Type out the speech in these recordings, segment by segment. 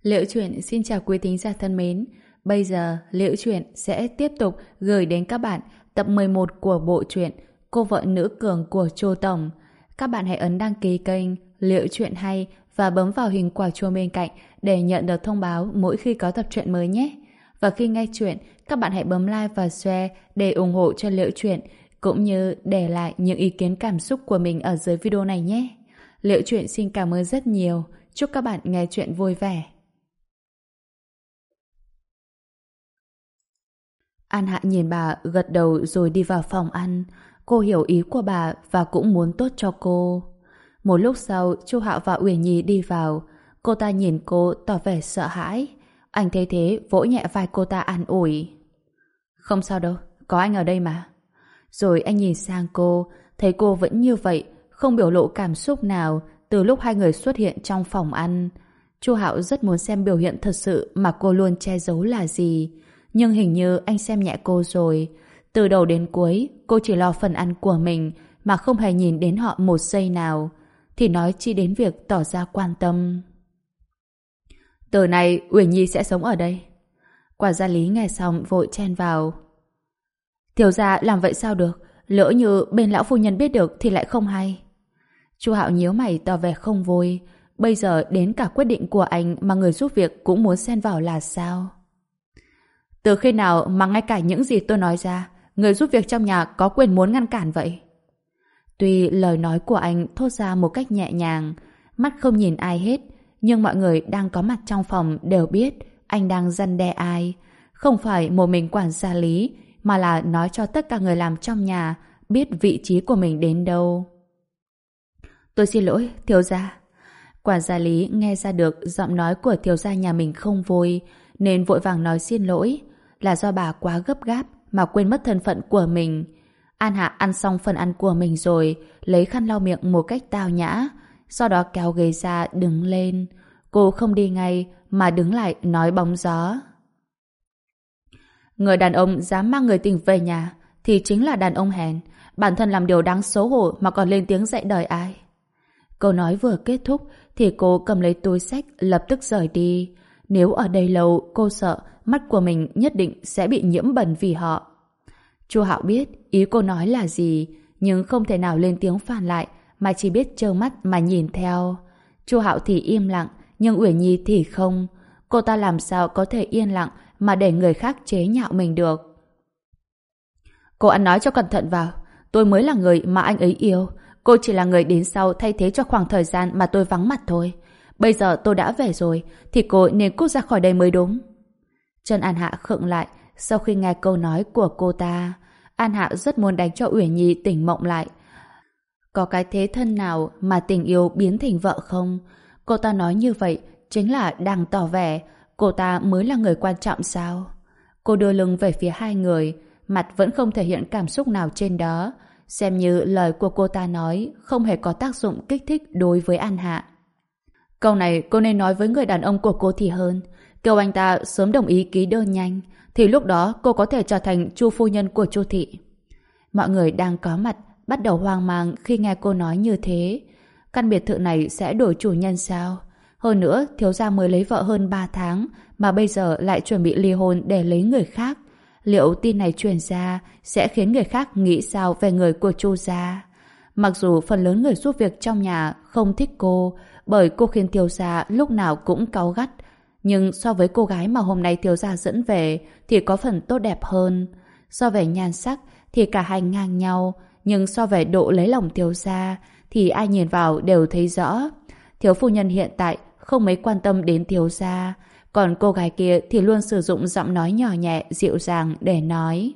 Liễu Chuyện xin chào quý thính giả thân mến. Bây giờ Liễu Chuyện sẽ tiếp tục gửi đến các bạn tập 11 của bộ truyện Cô vợ nữ cường của Chu Tổng. Các bạn hãy ấn đăng ký kênh Liễu Chuyện hay và bấm vào hình quả chuông bên cạnh để nhận được thông báo mỗi khi có tập truyện mới nhé. Và khi nghe chuyện, các bạn hãy bấm like và share để ủng hộ cho Liễu Chuyện, cũng như để lại những ý kiến cảm xúc của mình ở dưới video này nhé. Liễu Chuyện xin cảm ơn rất nhiều. Chúc các bạn nghe chuyện vui vẻ. An Hạ nhìn bà gật đầu rồi đi vào phòng ăn. Cô hiểu ý của bà và cũng muốn tốt cho cô. Một lúc sau, Chu Hạo và Uyển Nhi đi vào. Cô ta nhìn cô tỏ vẻ sợ hãi. Anh thấy thế vỗ nhẹ vai cô ta an ủi. Không sao đâu, có anh ở đây mà. Rồi anh nhìn sang cô, thấy cô vẫn như vậy, không biểu lộ cảm xúc nào từ lúc hai người xuất hiện trong phòng ăn. Chu Hạo rất muốn xem biểu hiện thật sự mà cô luôn che giấu là gì. Nhưng hình như anh xem nhẹ cô rồi. Từ đầu đến cuối, cô chỉ lo phần ăn của mình mà không hề nhìn đến họ một giây nào. Thì nói chi đến việc tỏ ra quan tâm. Từ này, Uyển Nhi sẽ sống ở đây. Quản gia Lý nghe xong vội chen vào. Thiếu gia làm vậy sao được? Lỡ như bên lão phu nhân biết được thì lại không hay. Chu Hạo nhíu mày tỏ vẻ không vui. Bây giờ đến cả quyết định của anh mà người giúp việc cũng muốn xen vào là sao? Từ khi nào mà ngay cả những gì tôi nói ra, người giúp việc trong nhà có quyền muốn ngăn cản vậy? Tuy lời nói của anh thốt ra một cách nhẹ nhàng, mắt không nhìn ai hết, nhưng mọi người đang có mặt trong phòng đều biết anh đang răn đe ai. Không phải một mình quản gia Lý, mà là nói cho tất cả người làm trong nhà biết vị trí của mình đến đâu. Tôi xin lỗi, thiếu gia. Quản gia Lý nghe ra được giọng nói của thiếu gia nhà mình không vui, nên vội vàng nói xin lỗi. Là do bà quá gấp gáp mà quên mất thân phận của mình. An Hạ ăn xong phần ăn của mình rồi, lấy khăn lau miệng một cách tao nhã, sau đó kéo ghế ra đứng lên. Cô không đi ngay mà đứng lại nói bóng gió. Người đàn ông dám mang người tình về nhà thì chính là đàn ông hèn, bản thân làm điều đáng xấu hổ mà còn lên tiếng dạy đời ai. Câu nói vừa kết thúc thì cô cầm lấy túi xách lập tức rời đi. Nếu ở đây lâu, cô sợ mắt của mình nhất định sẽ bị nhiễm bẩn vì họ. Chu Hạo biết ý cô nói là gì, nhưng không thể nào lên tiếng phản lại, mà chỉ biết trơ mắt mà nhìn theo. Chu Hạo thì im lặng, nhưng Uyển Nhi thì không. Cô ta làm sao có thể yên lặng mà để người khác chế nhạo mình được? Cô ăn nói cho cẩn thận vào. Tôi mới là người mà anh ấy yêu. Cô chỉ là người đến sau thay thế cho khoảng thời gian mà tôi vắng mặt thôi. Bây giờ tôi đã về rồi, thì cô nên cút ra khỏi đây mới đúng. Chân An Hạ khựng lại sau khi nghe câu nói của cô ta. An Hạ rất muốn đánh cho Uyển Nhi tỉnh mộng lại. Có cái thế thân nào mà tình yêu biến thành vợ không? Cô ta nói như vậy chính là đang tỏ vẻ cô ta mới là người quan trọng sao? Cô đưa lưng về phía hai người, mặt vẫn không thể hiện cảm xúc nào trên đó, xem như lời của cô ta nói không hề có tác dụng kích thích đối với An Hạ. Câu này cô nên nói với người đàn ông của cô thì hơn. Kêu anh ta sớm đồng ý ký đơn nhanh, thì lúc đó cô có thể trở thành Chu phu nhân của Chu thị. Mọi người đang có mặt bắt đầu hoang mang khi nghe cô nói như thế. Căn biệt thự này sẽ đổi chủ nhân sao? Hơn nữa, thiếu gia mới lấy vợ hơn 3 tháng mà bây giờ lại chuẩn bị ly hôn để lấy người khác. Liệu tin này truyền ra sẽ khiến người khác nghĩ sao về người của Chu gia? Mặc dù phần lớn người giúp việc trong nhà không thích cô, bởi cô khiến thiếu gia lúc nào cũng cáu gắt, nhưng so với cô gái mà hôm nay thiếu gia dẫn về thì có phần tốt đẹp hơn. So về nhan sắc thì cả hai ngang nhau, nhưng so về độ lấy lòng thiếu gia thì ai nhìn vào đều thấy rõ. Thiếu phu nhân hiện tại không mấy quan tâm đến thiếu gia, còn cô gái kia thì luôn sử dụng giọng nói nhỏ nhẹ, dịu dàng để nói.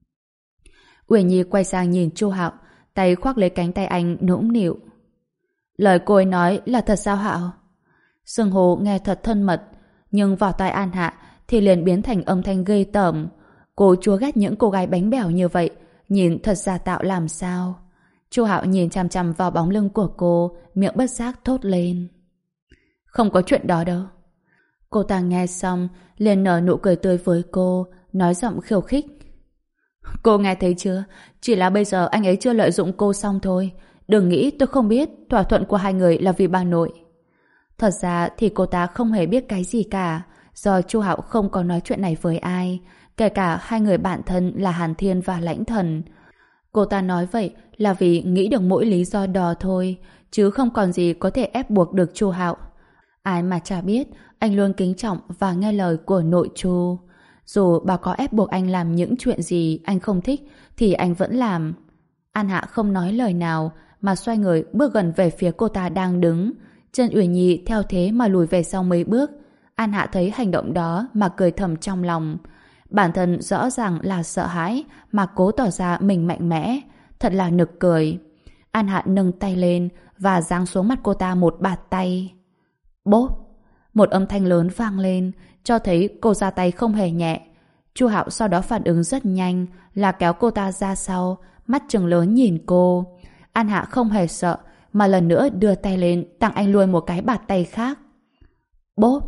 Uyển Nhi quay sang nhìn Chu Hạo, tay khoác lấy cánh tay anh nũng nịu. Lời cô ấy nói là thật sao Hạo? Xưng hô nghe thật thân mật, nhưng vào tai An Hạ thì liền biến thành âm thanh ghê tởm. Cô chúa ghét những cô gái bánh bèo như vậy, nhìn thật giả tạo làm sao. Chu Hạo nhìn chằm chằm vào bóng lưng của cô, miệng bất giác thốt lên. Không có chuyện đó đâu. Cô ta nghe xong liền nở nụ cười tươi với cô, nói giọng khiêu khích. Cô nghe thấy chưa? Chỉ là bây giờ anh ấy chưa lợi dụng cô xong thôi. Đừng nghĩ tôi không biết thỏa thuận của hai người là vì bà nội. Thật ra thì cô ta không hề biết cái gì cả, do Chu Hạo không có nói chuyện này với ai, kể cả hai người bạn thân là Hàn Thiên và Lãnh Thần. Cô ta nói vậy là vì nghĩ được mỗi lý do đó thôi, chứ không còn gì có thể ép buộc được Chu Hạo. Ai mà chả biết, anh luôn kính trọng và nghe lời của nội Chu. Dù bà có ép buộc anh làm những chuyện gì anh không thích, thì anh vẫn làm. An Hạ không nói lời nào, mà xoay người bước gần về phía cô ta đang đứng. Chân Uyển Nhi theo thế mà lùi về sau mấy bước. An Hạ thấy hành động đó mà cười thầm trong lòng. Bản thân rõ ràng là sợ hãi, mà cố tỏ ra mình mạnh mẽ. Thật là nực cười. An Hạ nâng tay lên và giáng xuống mặt cô ta một bạt tay. Bốp! Một âm thanh lớn vang lên, cho thấy cô ra tay không hề nhẹ. Chu Hạo sau đó phản ứng rất nhanh, là kéo cô ta ra sau, mắt trừng lớn nhìn cô. An Hạ không hề sợ, mà lần nữa đưa tay lên tặng anh luôn một cái bạt tay khác. Bốp!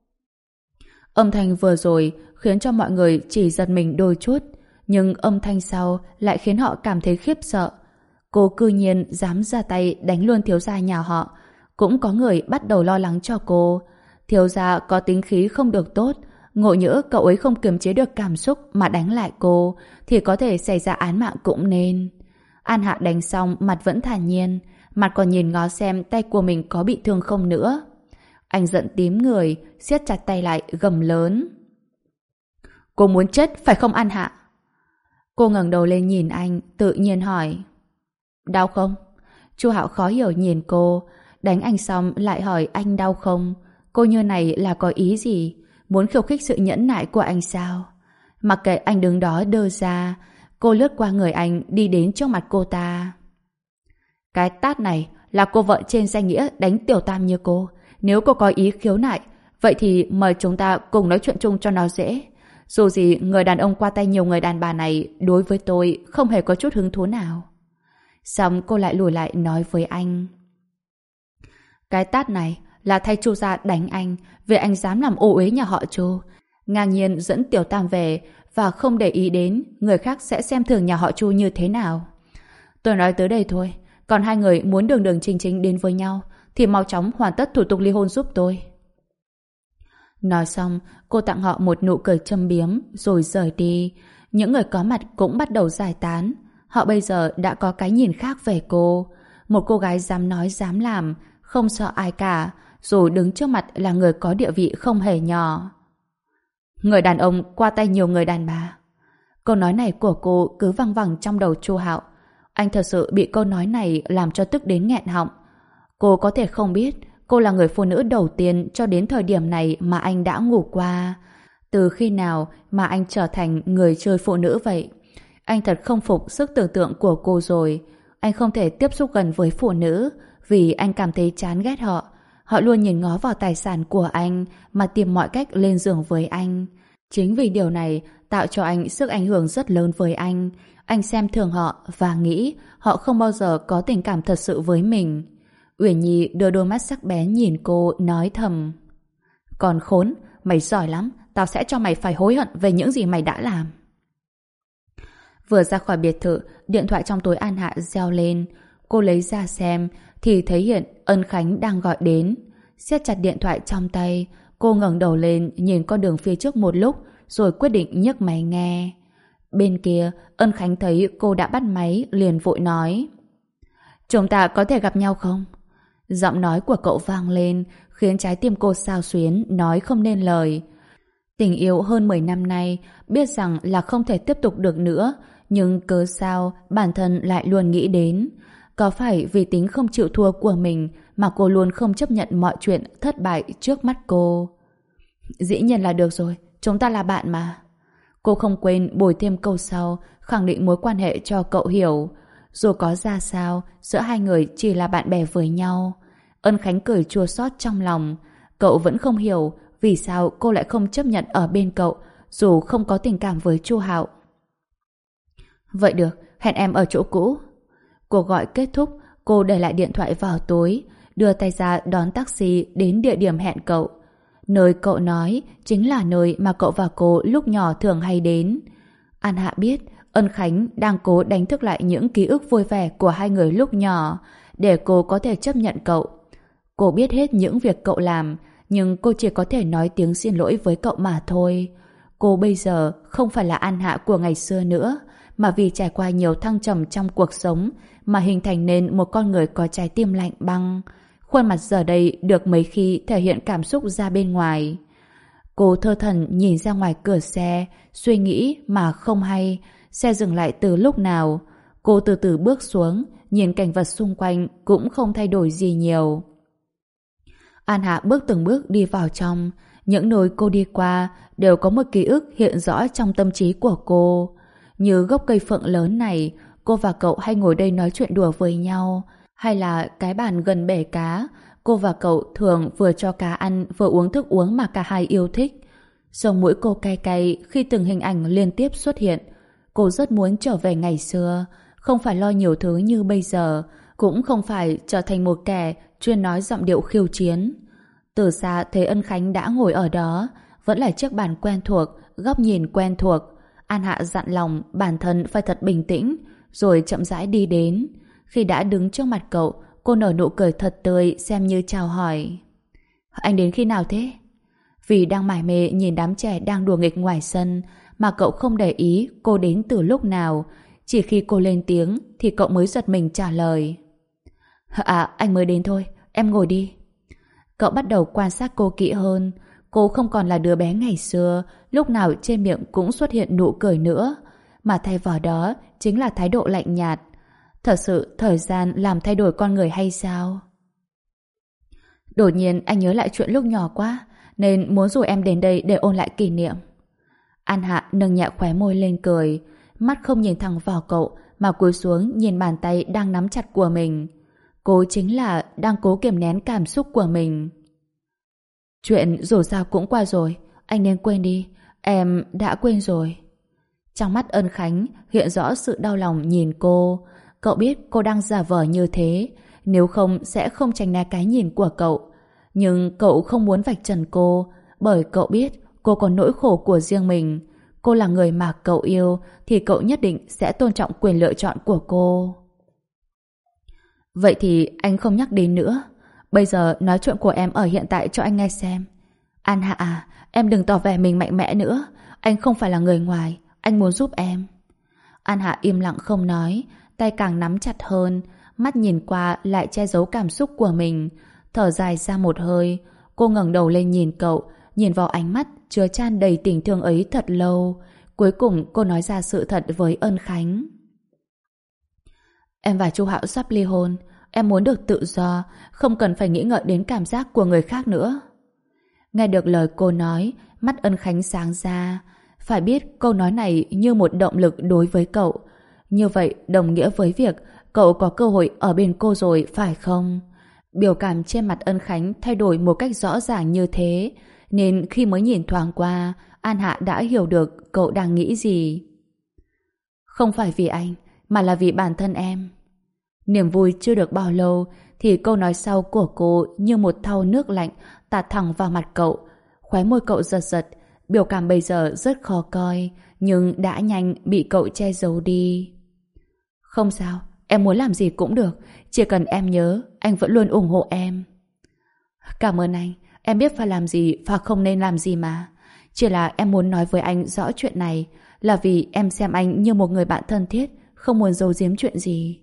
Âm thanh vừa rồi khiến cho mọi người chỉ giật mình đôi chút, nhưng âm thanh sau lại khiến họ cảm thấy khiếp sợ. Cô cư nhiên dám ra tay đánh luôn thiếu gia nhà họ. Cũng có người bắt đầu lo lắng cho cô. Thiếu gia có tính khí không được tốt, ngộ nhỡ cậu ấy không kiềm chế được cảm xúc mà đánh lại cô, thì có thể xảy ra án mạng cũng nên. An Hạ đánh xong mặt vẫn thản nhiên, mặt còn nhìn ngó xem tay của mình có bị thương không nữa. Anh giận tím người, siết chặt tay lại gầm lớn. Cô muốn chết phải không An Hạ? Cô ngẩng đầu lên nhìn anh, tự nhiên hỏi. Đau không? Chu Hạo khó hiểu nhìn cô, đánh anh xong lại hỏi anh đau không? Cô như này là có ý gì? Muốn khiêu khích sự nhẫn nại của anh sao? Mặc kệ anh đứng đó đơ ra, cô lướt qua người anh đi đến trước mặt cô ta. Cái tát này là cô vợ trên danh nghĩa đánh tiểu tam như cô. Nếu cô có ý khiếu nại, vậy thì mời chúng ta cùng nói chuyện chung cho nó dễ. Dù gì người đàn ông qua tay nhiều người đàn bà này đối với tôi không hề có chút hứng thú nào. Xong cô lại lùi lại nói với anh. Cái tát này là thay Chu gia đánh anh vì anh dám làm ô uế nhà họ Chu, ngang nhiên dẫn tiểu tam về và không để ý đến người khác sẽ xem thường nhà họ Chu như thế nào. Tôi nói tới đây thôi, còn hai người muốn đường đường chính chính đến với nhau thì mau chóng hoàn tất thủ tục ly hôn giúp tôi. Nói xong, cô tặng họ một nụ cười châm biếm rồi rời đi. Những người có mặt cũng bắt đầu giải tán. Họ bây giờ đã có cái nhìn khác về cô. Một cô gái dám nói dám làm, không sợ ai cả, dù đứng trước mặt là người có địa vị không hề nhỏ. Người đàn ông qua tay nhiều người đàn bà. Câu nói này của cô cứ văng vẳng trong đầu Chu Hạo. Anh thật sự bị câu nói này làm cho tức đến nghẹn họng. Cô có thể không biết cô là người phụ nữ đầu tiên cho đến thời điểm này mà anh đã ngủ qua. Từ khi nào mà anh trở thành người chơi phụ nữ vậy? Anh thật không phục sức tưởng tượng của cô rồi. Anh không thể tiếp xúc gần với phụ nữ vì anh cảm thấy chán ghét họ. Họ luôn nhìn ngó vào tài sản của anh mà tìm mọi cách lên giường với anh. Chính vì điều này tạo cho anh sức ảnh hưởng rất lớn với anh. Anh xem thường họ và nghĩ họ không bao giờ có tình cảm thật sự với mình. Uyển Nhi đưa đôi mắt sắc bén nhìn cô, nói thầm. Còn khốn, mày giỏi lắm, tao sẽ cho mày phải hối hận về những gì mày đã làm. Vừa ra khỏi biệt thự, điện thoại trong túi An Hạ reo lên. Cô lấy ra xem, thì thấy hiện Ân Khánh đang gọi đến. Siết chặt điện thoại trong tay, cô ngẩng đầu lên nhìn con đường phía trước một lúc, rồi quyết định nhấc máy nghe. Bên kia, Ân Khánh thấy cô đã bắt máy, liền vội nói. Chúng ta có thể gặp nhau không? Giọng nói của cậu vang lên, khiến trái tim cô xao xuyến, nói không nên lời. Tình yêu hơn 10 năm nay, biết rằng là không thể tiếp tục được nữa, nhưng cớ sao bản thân lại luôn nghĩ đến. Có phải vì tính không chịu thua của mình mà cô luôn không chấp nhận mọi chuyện thất bại trước mắt cô? Dĩ nhiên là được rồi, chúng ta là bạn mà. Cô không quên bồi thêm câu sau, khẳng định mối quan hệ cho cậu hiểu. Dù có ra sao, giữa hai người chỉ là bạn bè với nhau. Ân Khánh cười chua xót trong lòng. Cậu vẫn không hiểu vì sao cô lại không chấp nhận ở bên cậu, dù không có tình cảm với Chu Hạo. Vậy được, hẹn em ở chỗ cũ. Cuộc gọi kết thúc, cô để lại điện thoại vào túi, đưa tay ra đón taxi đến địa điểm hẹn cậu. Nơi cậu nói chính là nơi mà cậu và cô lúc nhỏ thường hay đến. An Hạ biết Ân Khánh đang cố đánh thức lại những ký ức vui vẻ của hai người lúc nhỏ để cô có thể chấp nhận cậu. Cô biết hết những việc cậu làm, nhưng cô chỉ có thể nói tiếng xin lỗi với cậu mà thôi. Cô bây giờ không phải là An Hạ của ngày xưa nữa, mà vì trải qua nhiều thăng trầm trong cuộc sống mà hình thành nên một con người có trái tim lạnh băng. Khuôn mặt giờ đây được mấy khi thể hiện cảm xúc ra bên ngoài. Cô thơ thẩn nhìn ra ngoài cửa xe, suy nghĩ mà không hay, xe dừng lại từ lúc nào. Cô từ từ bước xuống, nhìn cảnh vật xung quanh cũng không thay đổi gì nhiều. An Hạ bước từng bước đi vào trong, những nơi cô đi qua đều có một ký ức hiện rõ trong tâm trí của cô. Như gốc cây phượng lớn này, cô và cậu hay ngồi đây nói chuyện đùa với nhau, hay là cái bàn gần bể cá, cô và cậu thường vừa cho cá ăn vừa uống thức uống mà cả hai yêu thích. Sống mũi cô cay cay khi từng hình ảnh liên tiếp xuất hiện. Cô rất muốn trở về ngày xưa, không phải lo nhiều thứ như bây giờ, cũng không phải trở thành một kẻ chuyên nói giọng điệu khiêu chiến. Từ xa thấy Ân Khánh đã ngồi ở đó, vẫn là chiếc bàn quen thuộc, góc nhìn quen thuộc. An Hạ dặn lòng bản thân phải thật bình tĩnh, rồi chậm rãi đi đến. Khi đã đứng trước mặt cậu, cô nở nụ cười thật tươi xem như chào hỏi. Anh đến khi nào thế? Vì đang mải mê nhìn đám trẻ đang đùa nghịch ngoài sân mà cậu không để ý cô đến từ lúc nào. Chỉ khi cô lên tiếng thì cậu mới giật mình trả lời. À, anh mới đến thôi, em ngồi đi. Cậu bắt đầu quan sát cô kỹ hơn. Cô không còn là đứa bé ngày xưa, lúc nào trên miệng cũng xuất hiện nụ cười nữa, mà thay vào đó chính là thái độ lạnh nhạt. Thật sự thời gian làm thay đổi con người hay sao? Đột nhiên anh nhớ lại chuyện lúc nhỏ quá, nên muốn rủ em đến đây để ôn lại kỷ niệm. An Hạ nâng nhẹ khóe môi lên cười, mắt không nhìn thẳng vào cậu mà cúi xuống nhìn bàn tay đang nắm chặt của mình. Cô chính là đang cố kiềm nén cảm xúc của mình. Chuyện dù sao cũng qua rồi, anh nên quên đi, em đã quên rồi. Trong mắt Ân Khánh hiện rõ sự đau lòng nhìn cô. Cậu biết cô đang giả vờ như thế, nếu không sẽ không tránh né cái nhìn của cậu. Nhưng cậu không muốn vạch trần cô, bởi cậu biết cô có nỗi khổ của riêng mình. Cô là người mà cậu yêu thì cậu nhất định sẽ tôn trọng quyền lựa chọn của cô. Vậy thì anh không nhắc đến nữa. Bây giờ nói chuyện của em ở hiện tại cho anh nghe xem. An Hạ à, em đừng tỏ vẻ mình mạnh mẽ nữa. Anh không phải là người ngoài, anh muốn giúp em. An Hạ im lặng không nói, tay càng nắm chặt hơn, mắt nhìn qua lại che giấu cảm xúc của mình. Thở dài ra một hơi, cô ngẩng đầu lên nhìn cậu, nhìn vào ánh mắt chứa chan đầy tình thương ấy thật lâu. Cuối cùng cô nói ra sự thật với Ân Khánh. Em và Chu Hạo sắp ly hôn. Em muốn được tự do, không cần phải nghĩ ngợi đến cảm giác của người khác nữa. Nghe được lời cô nói, mắt Ân Khánh sáng ra. Phải biết câu nói này như một động lực đối với cậu. Như vậy đồng nghĩa với việc cậu có cơ hội ở bên cô rồi, phải không? Biểu cảm trên mặt Ân Khánh thay đổi một cách rõ ràng như thế, nên khi mới nhìn thoáng qua, An Hạ đã hiểu được cậu đang nghĩ gì. Không phải vì anh, mà là vì bản thân em. Niềm vui chưa được bao lâu thì câu nói sau của cô như một thau nước lạnh tạt thẳng vào mặt cậu. Khóe môi cậu giật giật, biểu cảm bây giờ rất khó coi, nhưng đã nhanh bị cậu che giấu đi. Không sao, em muốn làm gì cũng được, chỉ cần em nhớ anh vẫn luôn ủng hộ em. Cảm ơn anh, em biết phải làm gì và không nên làm gì mà. Chỉ là em muốn nói với anh rõ chuyện này là vì em xem anh như một người bạn thân thiết, không muốn giấu giếm chuyện gì.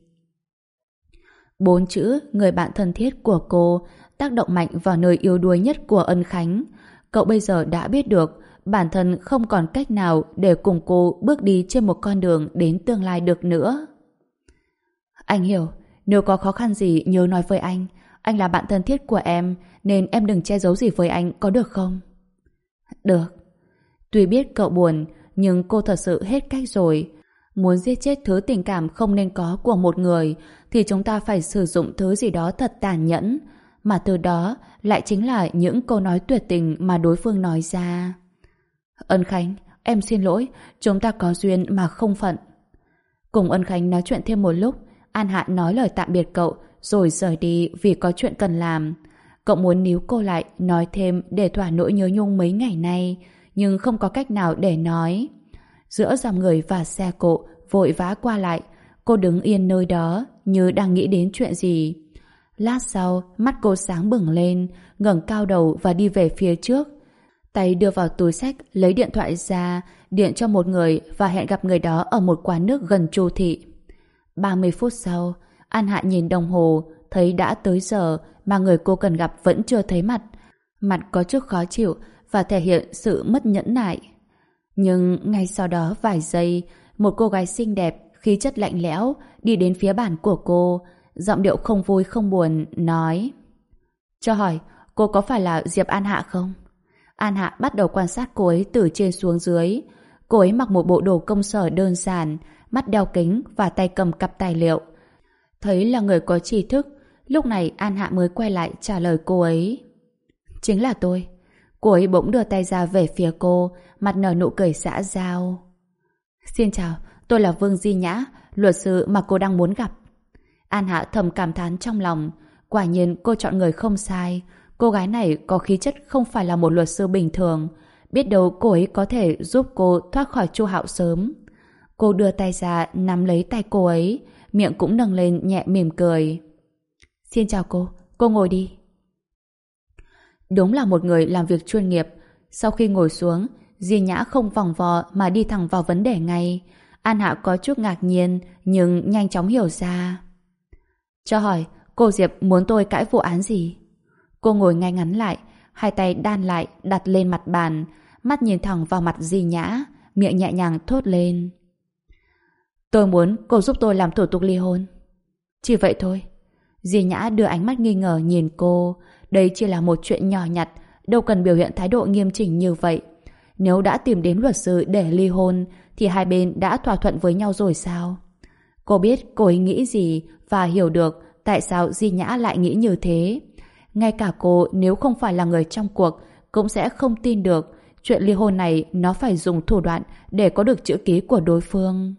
4 chữ người bạn thân thiết của cô tác động mạnh vào nơi yếu đuối nhất của Ân Khánh. Cậu bây giờ đã biết được bản thân không còn cách nào để cùng cô bước đi trên một con đường đến tương lai được nữa. Anh hiểu, nếu có khó khăn gì nhớ nói với anh. Anh là bạn thân thiết của em, nên em đừng che giấu gì với anh, có được không? Được. Tuy biết cậu buồn, nhưng cô thật sự hết cách rồi. Muốn giết chết thứ tình cảm không nên có của một người thì chúng ta phải sử dụng thứ gì đó thật tàn nhẫn, mà từ đó lại chính là những câu nói tuyệt tình mà đối phương nói ra. Ân Khánh, em xin lỗi, chúng ta có duyên mà không phận. Cùng Ân Khánh nói chuyện thêm một lúc, An Hạ nói lời tạm biệt cậu rồi rời đi vì có chuyện cần làm. Cậu muốn níu cô lại nói thêm để thỏa nỗi nhớ nhung mấy ngày nay, nhưng không có cách nào để nói. Giữa dòng người và xe cộ vội vã qua lại, cô đứng yên nơi đó như đang nghĩ đến chuyện gì. Lát sau, mắt cô sáng bừng lên, ngẩng cao đầu và đi về phía trước. Tay đưa vào túi xách, lấy điện thoại ra, điện cho một người và hẹn gặp người đó ở một quán nước gần Chu thị. 30 phút sau, An Hạ nhìn đồng hồ, thấy đã tới giờ mà người cô cần gặp vẫn chưa thấy mặt. Mặt có chút khó chịu và thể hiện sự mất nhẫn nại. Nhưng ngay sau đó vài giây, một cô gái xinh đẹp, khí chất lạnh lẽo, đi đến phía bàn của cô, giọng điệu không vui không buồn, nói: Cho hỏi, cô có phải là Diệp An Hạ không? An Hạ bắt đầu quan sát cô ấy từ trên xuống dưới. Cô ấy mặc một bộ đồ công sở đơn giản, mắt đeo kính và tay cầm cặp tài liệu. Thấy là người có tri thức, lúc này An Hạ mới quay lại trả lời cô ấy. Chính là tôi. Cô ấy bỗng đưa tay ra về phía cô, mặt nở nụ cười xã giao. Xin chào, tôi là Vương Di Nhã, luật sư mà cô đang muốn gặp. An Hạ thầm cảm thán trong lòng. Quả nhiên cô chọn người không sai. Cô gái này có khí chất không phải là một luật sư bình thường. Biết đâu cô ấy có thể giúp cô thoát khỏi Chu Hạo sớm. Cô đưa tay ra nắm lấy tay cô ấy, miệng cũng nâng lên nhẹ mỉm cười. Xin chào cô ngồi đi. Đúng là một người làm việc chuyên nghiệp. Sau khi ngồi xuống, Di Nhã không vòng vo mà đi thẳng vào vấn đề ngay. An Hạ có chút ngạc nhiên nhưng nhanh chóng hiểu ra. Cho hỏi, cô Diệp muốn tôi cãi vụ án gì? Cô ngồi ngay ngắn lại, hai tay đan lại đặt lên mặt bàn, mắt nhìn thẳng vào mặt Di Nhã, miệng nhẹ nhàng thốt lên. Tôi muốn cô giúp tôi làm thủ tục ly hôn. Chỉ vậy thôi. Di Nhã đưa ánh mắt nghi ngờ nhìn cô. Đây chỉ là một chuyện nhỏ nhặt, đâu cần biểu hiện thái độ nghiêm chỉnh như vậy. Nếu đã tìm đến luật sư để ly hôn thì hai bên đã thỏa thuận với nhau rồi sao? Cô biết cô ấy nghĩ gì và hiểu được tại sao Di Nhã lại nghĩ như thế. Ngay cả cô nếu không phải là người trong cuộc cũng sẽ không tin được chuyện ly hôn này nó phải dùng thủ đoạn để có được chữ ký của đối phương.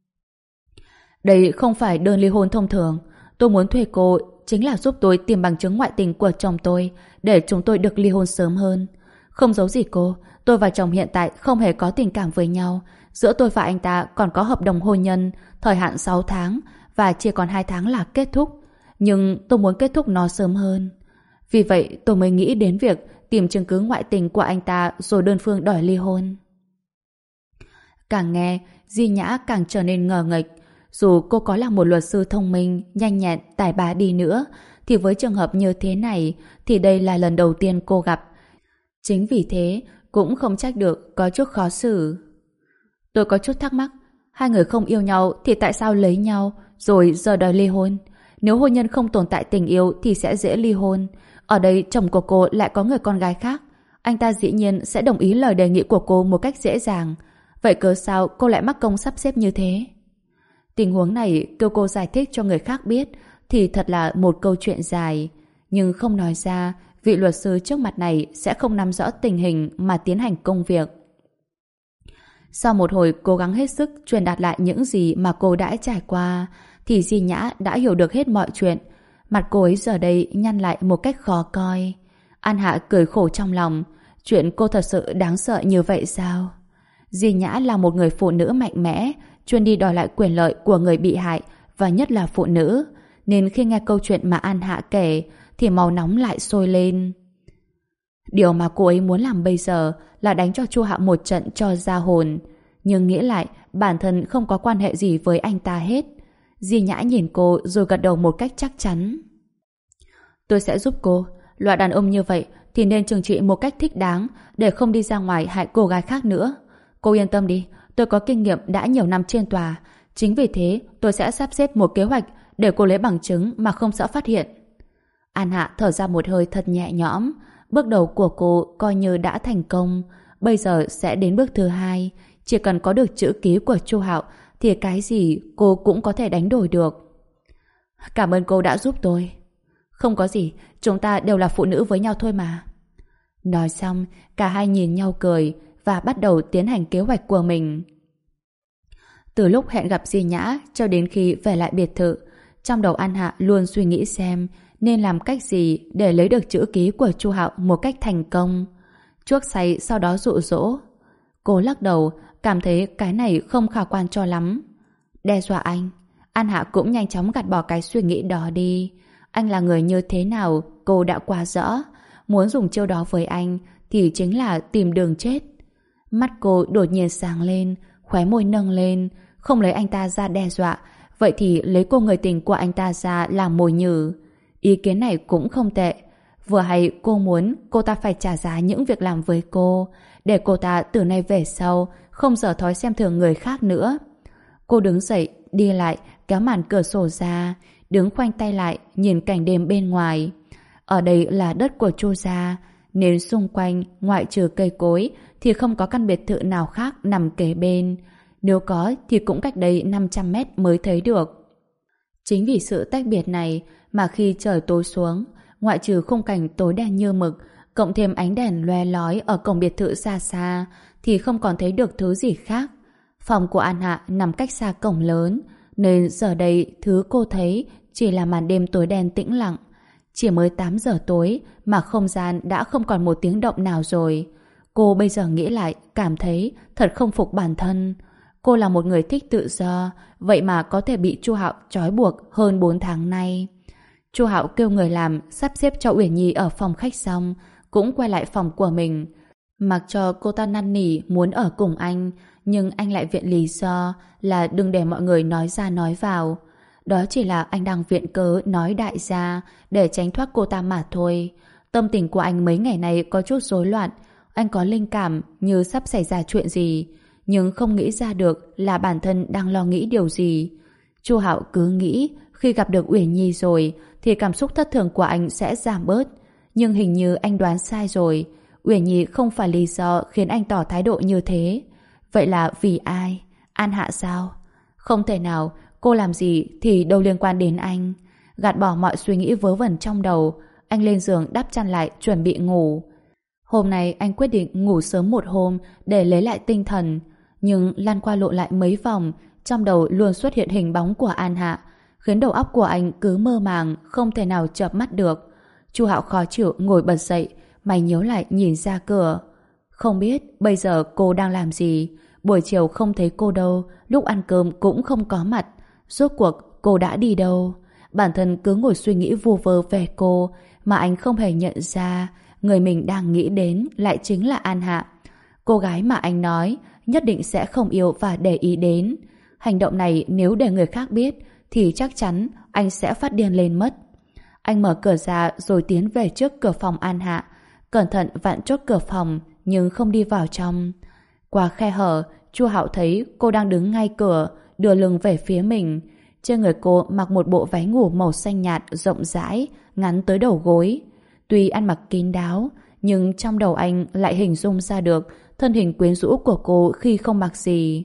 Đây không phải đơn ly hôn thông thường. Tôi muốn thuê cô chính là giúp tôi tìm bằng chứng ngoại tình của chồng tôi để chúng tôi được ly hôn sớm hơn. Không giấu gì cô, tôi và chồng hiện tại không hề có tình cảm với nhau. Giữa tôi và anh ta còn có hợp đồng hôn nhân thời hạn 6 tháng và chỉ còn 2 tháng là kết thúc. Nhưng tôi muốn kết thúc nó sớm hơn. Vì vậy tôi mới nghĩ đến việc tìm chứng cứ ngoại tình của anh ta rồi đơn phương đòi ly hôn. Càng nghe, Di Nhã càng trở nên ngờ nghệch. Dù cô có là một luật sư thông minh, nhanh nhẹn, tài ba đi nữa, thì với trường hợp như thế này, thì đây là lần đầu tiên cô gặp. Chính vì thế, cũng không trách được có chút khó xử. Tôi có chút thắc mắc, hai người không yêu nhau thì tại sao lấy nhau, rồi giờ đòi ly hôn? Nếu hôn nhân không tồn tại tình yêu thì sẽ dễ ly hôn. Ở đây chồng của cô lại có người con gái khác. Anh ta dĩ nhiên sẽ đồng ý lời đề nghị của cô một cách dễ dàng. Vậy cớ sao cô lại mắc công sắp xếp như thế? Tình huống này kêu cô giải thích cho người khác biết thì thật là một câu chuyện dài. Nhưng không nói ra, vị luật sư trước mặt này sẽ không nắm rõ tình hình mà tiến hành công việc. Sau một hồi cố gắng hết sức truyền đạt lại những gì mà cô đã trải qua, thì Di Nhã đã hiểu được hết mọi chuyện. Mặt cô ấy giờ đây nhăn lại một cách khó coi. An Hạ cười khổ trong lòng. Chuyện cô thật sự đáng sợ như vậy sao? Di Nhã là một người phụ nữ mạnh mẽ, chuyên đi đòi lại quyền lợi của người bị hại và nhất là phụ nữ. Nên khi nghe câu chuyện mà An Hạ kể thì máu nóng lại sôi lên. Điều mà cô ấy muốn làm bây giờ là đánh cho Chu Hạo một trận cho ra hồn. Nhưng nghĩ lại bản thân không có quan hệ gì với anh ta hết. Di Nhã nhìn cô rồi gật đầu một cách chắc chắn. Tôi sẽ giúp cô. Loại đàn ông như vậy thì nên trừng trị một cách thích đáng để không đi ra ngoài hại cô gái khác nữa. Cô yên tâm đi, tôi có kinh nghiệm đã nhiều năm trên tòa. Chính vì thế tôi sẽ sắp xếp một kế hoạch để cô lấy bằng chứng mà không sợ phát hiện. An Hạ thở ra một hơi thật nhẹ nhõm. Bước đầu của cô coi như đã thành công. Bây giờ sẽ đến bước thứ hai. Chỉ cần có được chữ ký của Chu Hạo thì cái gì cô cũng có thể đánh đổi được. Cảm ơn cô đã giúp tôi. Không có gì, chúng ta đều là phụ nữ với nhau thôi mà. Nói xong, cả hai nhìn nhau cười và bắt đầu tiến hành kế hoạch của mình. Từ lúc hẹn gặp Di Nhã cho đến khi về lại biệt thự, trong đầu An Hạ luôn suy nghĩ xem nên làm cách gì để lấy được chữ ký của Chu Hạo một cách thành công. Chuốc say sau đó dụ dỗ. Cô lắc đầu, cảm thấy cái này không khả quan cho lắm. Đe dọa anh. An Hạ cũng nhanh chóng gạt bỏ cái suy nghĩ đó đi. Anh là người như thế nào cô đã quá rõ. Muốn dùng chiêu đó với anh thì chính là tìm đường chết. Mắt cô đột nhiên sáng lên, khóe môi nâng lên. Không lấy anh ta ra đe dọa, vậy thì lấy cô người tình của anh ta ra làm mồi nhử. Ý kiến này cũng không tệ. Vừa hay cô muốn cô ta phải trả giá những việc làm với cô, để cô ta từ nay về sau không dở thói xem thường người khác nữa. Cô đứng dậy, đi lại, kéo màn cửa sổ ra, đứng khoanh tay lại nhìn cảnh đêm bên ngoài. Ở đây là đất của Chu gia, nên xung quanh ngoại trừ cây cối thì không có căn biệt thự nào khác nằm kế bên. Nếu có thì cũng cách đây 500 mét mới thấy được. Chính vì sự tách biệt này mà khi trời tối xuống, ngoại trừ khung cảnh tối đen như mực, cộng thêm ánh đèn loe lói ở cổng biệt thự xa xa, thì không còn thấy được thứ gì khác. Phòng của An Hạ nằm cách xa cổng lớn, nên giờ đây thứ cô thấy chỉ là màn đêm tối đen tĩnh lặng. Chỉ mới 8 giờ tối mà không gian đã không còn một tiếng động nào rồi. Cô bây giờ nghĩ lại cảm thấy thật không phục bản thân. Cô là một người thích tự do, vậy mà có thể bị Chu Hạo trói buộc hơn 4 tháng nay. Chu Hạo kêu người làm sắp xếp cho Uyển Nhi ở phòng khách xong, cũng quay lại phòng của mình. Mặc cho cô ta năn nỉ muốn ở cùng anh, nhưng anh lại viện lý do là đừng để mọi người nói ra nói vào. Đó chỉ là anh đang viện cớ nói đại gia để tránh thoát cô ta mà thôi. Tâm tình của anh mấy ngày này có chút rối loạn. Anh có linh cảm như sắp xảy ra chuyện gì, nhưng không nghĩ ra được là bản thân đang lo nghĩ điều gì. Chu Hạo cứ nghĩ khi gặp được Uyển Nhi rồi thì cảm xúc thất thường của anh sẽ giảm bớt. Nhưng hình như anh đoán sai rồi. Uyển Nhi không phải lý do khiến anh tỏ thái độ như thế. Vậy là vì ai? An Hạ sao? Không thể nào, cô làm gì thì đâu liên quan đến anh. Gạt bỏ mọi suy nghĩ vớ vẩn trong đầu, anh lên giường đắp chăn lại chuẩn bị ngủ. Hôm nay anh quyết định ngủ sớm một hôm để lấy lại tinh thần. Nhưng lăn qua lộ lại mấy vòng, trong đầu luôn xuất hiện hình bóng của An Hạ, khiến đầu óc của anh cứ mơ màng, không thể nào chợp mắt được. Chu Hạo khó chịu ngồi bật dậy, mày nhíu lại nhìn ra cửa. Không biết bây giờ cô đang làm gì. Buổi chiều không thấy cô đâu, lúc ăn cơm cũng không có mặt. Rốt cuộc cô đã đi đâu? Bản thân cứ ngồi suy nghĩ vu vơ về cô, mà anh không hề nhận ra người mình đang nghĩ đến lại chính là An Hạ. Cô gái mà anh nói nhất định sẽ không yêu và để ý đến. Hành động này nếu để người khác biết thì chắc chắn anh sẽ phát điên lên mất. Anh mở cửa ra rồi tiến về trước cửa phòng An Hạ, cẩn thận vặn chốt cửa phòng nhưng không đi vào trong. Qua khe hở, Chu Hạo thấy cô đang đứng ngay cửa, đưa lưng về phía mình. Trên người cô mặc một bộ váy ngủ màu xanh nhạt rộng rãi, ngắn tới đầu gối. Tuy ăn mặc kín đáo, nhưng trong đầu anh lại hình dung ra được thân hình quyến rũ của cô khi không mặc gì.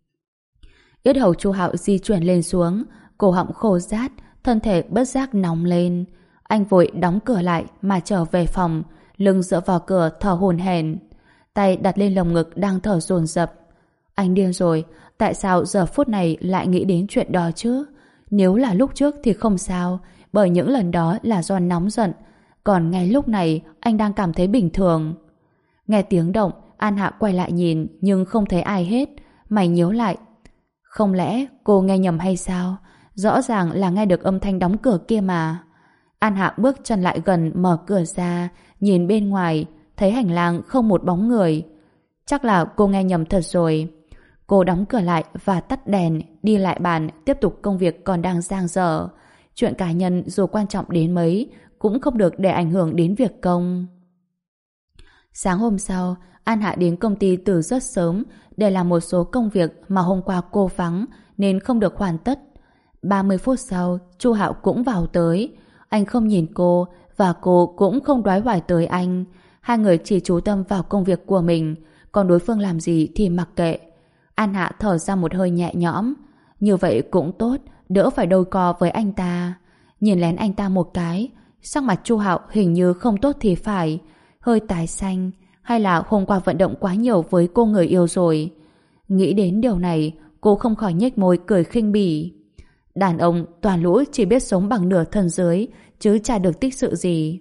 Yết hầu Chu Hạo di chuyển lên xuống, cổ họng khô rát, thân thể bất giác nóng lên. Anh vội đóng cửa lại mà trở về phòng, lưng dựa vào cửa thở hổn hển, tay đặt lên lồng ngực đang thở dồn dập. Anh điên rồi, tại sao giờ phút này lại nghĩ đến chuyện đó chứ? Nếu là lúc trước thì không sao, bởi những lần đó là do nóng giận, còn ngay lúc này anh đang cảm thấy bình thường. Nghe tiếng động, An Hạ quay lại nhìn nhưng không thấy ai hết, mày nhíu lại. Không lẽ cô nghe nhầm hay sao? Rõ ràng là nghe được âm thanh đóng cửa kia mà. An Hạ bước chân lại gần, mở cửa ra, nhìn bên ngoài, thấy hành lang không một bóng người. Chắc là cô nghe nhầm thật rồi. Cô đóng cửa lại và tắt đèn, đi lại bàn, tiếp tục công việc còn đang dang dở. Chuyện cá nhân dù quan trọng đến mấy, cũng không được để ảnh hưởng đến việc công. Sáng hôm sau, An Hạ đến công ty từ rất sớm để làm một số công việc mà hôm qua cô vắng nên không được hoàn tất. 30 phút sau, Chu Hạo cũng vào tới. Anh không nhìn cô và cô cũng không đoái hoài tới anh. Hai người chỉ chú tâm vào công việc của mình, còn đối phương làm gì thì mặc kệ. An Hạ thở ra một hơi nhẹ nhõm. Như vậy cũng tốt, đỡ phải đôi co với anh ta. Nhìn lén anh ta một cái, sắc mặt Chu Hạo hình như không tốt thì phải, hơi tái xanh, hay là hôm qua vận động quá nhiều với cô người yêu rồi. Nghĩ đến điều này, cô không khỏi nhếch môi cười khinh bỉ. Đàn ông toàn lũ chỉ biết sống bằng nửa thân dưới, chứ chả được tích sự gì.